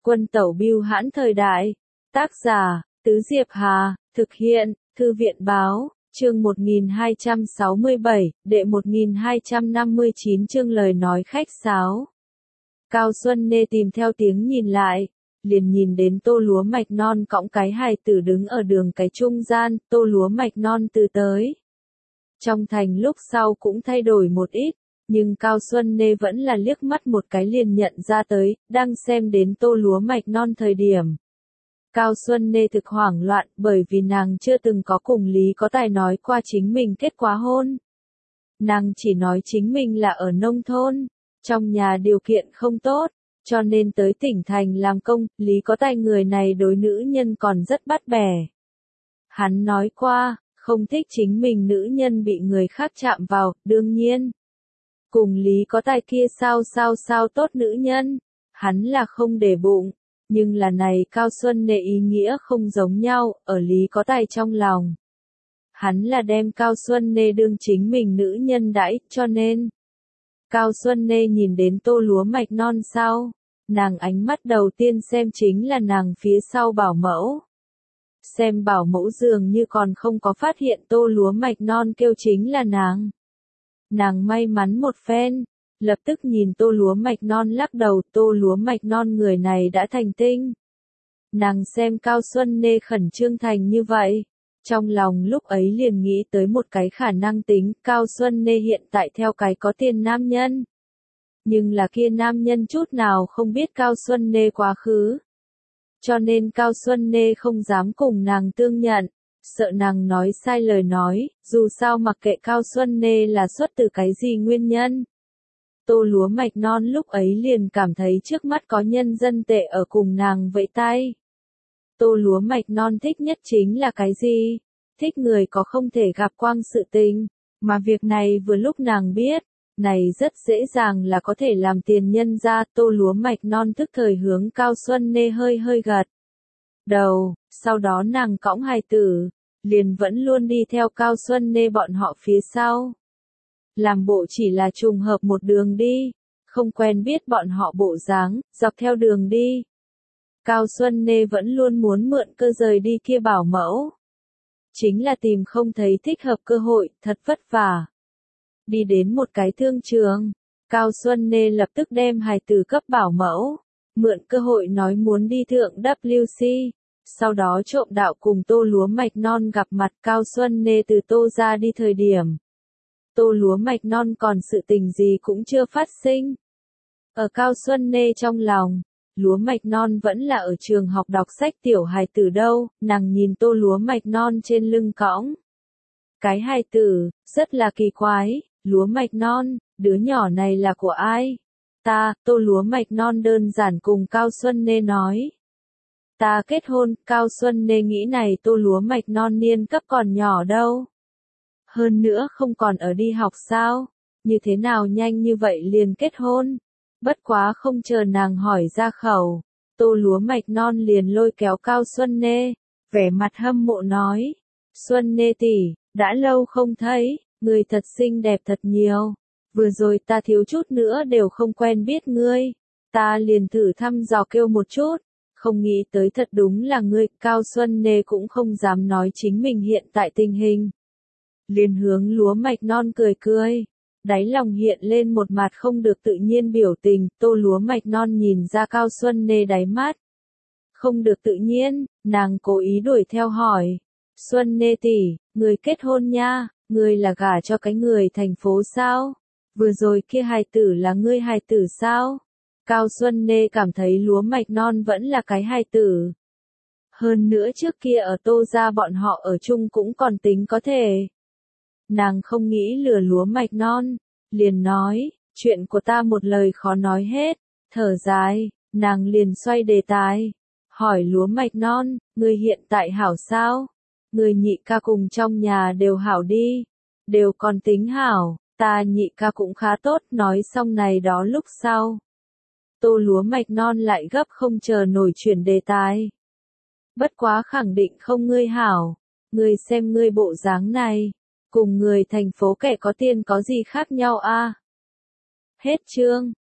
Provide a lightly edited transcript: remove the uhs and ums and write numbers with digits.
Quân tẩu bưu hãn thời đại. Tác giả, Tứ Diệp Hà, thực hiện, Thư viện báo, chương 1267, đệ 1259 chương lời nói khách sáo. Cao Xuân Nê tìm theo tiếng nhìn lại, liền nhìn đến Tô Lúa Mạch Non cõng cái hài tử đứng ở đường cái trung gian, Tô Lúa Mạch Non từ tới. Trong thành lúc sau cũng thay đổi một ít, nhưng Cao Xuân Nê vẫn là liếc mắt một cái liền nhận ra tới, đang xem đến Tô Lúa Mạch Non thời điểm. Cao Xuân Nê thực hoảng loạn bởi vì nàng chưa từng có cùng Lý Có Tài nói qua chính mình kết quả hôn. Nàng chỉ nói chính mình là ở nông thôn, trong nhà điều kiện không tốt, cho nên tới tỉnh thành làm công, Lý Có Tài người này đối nữ nhân còn rất bắt bẻ. Hắn nói qua, không thích chính mình nữ nhân bị người khác chạm vào, đương nhiên. Cùng Lý Có Tài kia sao tốt nữ nhân, hắn là không để bụng, nhưng là này Cao Xuân Nê ý nghĩa không giống nhau, ở Lý Có Tài trong lòng. Hắn là đem Cao Xuân Nê đương chính mình nữ nhân đãi, cho nên. Cao Xuân Nê nhìn đến Tô Lúa Mạch Non sau, nàng ánh mắt đầu tiên xem chính là nàng phía sau bảo mẫu. Xem bảo mẫu dường như còn không có phát hiện Tô Lúa Mạch Non kêu chính là nàng. Nàng may mắn một phen, lập tức nhìn Tô Lúa Mạch Non lắc đầu, Tô Lúa Mạch Non người này đã thành tinh. Nàng xem Cao Xuân Nê khẩn trương thành như vậy, trong lòng lúc ấy liền nghĩ tới một cái khả năng tính, Cao Xuân Nê hiện tại theo cái có tiền nam nhân. Nhưng là kia nam nhân chút nào không biết Cao Xuân Nê quá khứ. Cho nên Cao Xuân Nê không dám cùng nàng tương nhận, sợ nàng nói sai lời nói, dù sao mặc kệ Cao Xuân Nê là xuất từ cái gì nguyên nhân. Tô Lúa Mạch Non lúc ấy liền cảm thấy trước mắt có nhân dân tệ ở cùng nàng vẫy tay. Tô Lúa Mạch Non thích nhất chính là cái gì? Thích người có không thể gặp quang sự tình, mà việc này vừa lúc nàng biết, này rất dễ dàng là có thể làm tiền nhân ra. Tô Lúa Mạch Non tức thời hướng Cao Xuân Nê hơi gật đầu, sau đó nàng cõng hài tử, liền vẫn luôn đi theo Cao Xuân Nê bọn họ phía sau. Làm bộ chỉ là trùng hợp một đường đi, không quen biết bọn họ bộ dáng, dọc theo đường đi. Cao Xuân Nê vẫn luôn muốn mượn cơ rời đi kia bảo mẫu. Chính là tìm không thấy thích hợp cơ hội, thật vất vả. Đi đến một cái thương trường, Cao Xuân Nê lập tức đem hài tử cấp bảo mẫu, mượn cơ hội nói muốn đi thượng WC, sau đó trộm đạo cùng Tô Lúa Mạch Non gặp mặt. Cao Xuân Nê từ Tô ra đi thời điểm. Tô Lúa Mạch Non còn sự tình gì cũng chưa phát sinh. Ở Cao Xuân Nê trong lòng, Lúa Mạch Non vẫn là ở trường học đọc sách tiểu hài tử đâu, nàng nhìn Tô Lúa Mạch Non trên lưng cõng cái hài tử, rất là kỳ quái. Lúa Mạch Non, đứa nhỏ này là của ai? Ta, Tô Lúa Mạch Non đơn giản cùng Cao Xuân Nê nói. Ta kết hôn. Cao Xuân Nê nghĩ này Tô Lúa Mạch Non niên cấp còn nhỏ đâu. Hơn nữa không còn ở đi học sao? Như thế nào nhanh như vậy liền kết hôn? Bất quá không chờ nàng hỏi ra khẩu, Tô Lúa Mạch Non liền lôi kéo Cao Xuân Nê, vẻ mặt hâm mộ nói. Xuân Nê tỷ, đã lâu không thấy, người thật xinh đẹp thật nhiều. Vừa rồi ta thiếu chút nữa đều không quen biết ngươi. Ta liền thử thăm dò kêu một chút, không nghĩ tới thật đúng là ngươi. Cao Xuân Nê cũng không dám nói chính mình hiện tại tình hình. Liền hướng Lúa Mạch Non cười. Đáy lòng hiện lên một mặt không được tự nhiên biểu tình. Tô Lúa Mạch Non nhìn ra Cao Xuân Nê đáy mắt không được tự nhiên, nàng cố ý đuổi theo hỏi. Xuân Nê tỷ, người kết hôn nha, người là gả cho cái người thành phố sao? Vừa rồi kia hài tử là ngươi hài tử sao? Cao Xuân Nê cảm thấy Lúa Mạch Non vẫn là cái hài tử. Hơn nữa trước kia ở Tô gia bọn họ ở chung cũng còn tính có thể. Nàng không nghĩ lừa Lúa Mạch Non, liền nói, chuyện của ta một lời khó nói hết. Thở dài, nàng liền xoay đề tài, hỏi Lúa Mạch Non, người hiện tại hảo sao? Người nhị ca cùng trong nhà đều hảo đi, đều còn tính hảo. Ta nhị ca cũng khá tốt. Nói xong này đó lúc sau, Tô Lúa Mạch Non lại gấp không chờ nổi chuyển đề tài. Bất quá khẳng định không ngươi hảo, ngươi xem ngươi bộ dáng này, cùng người thành phố kẻ có tiền có gì khác nhau a? Hết chương.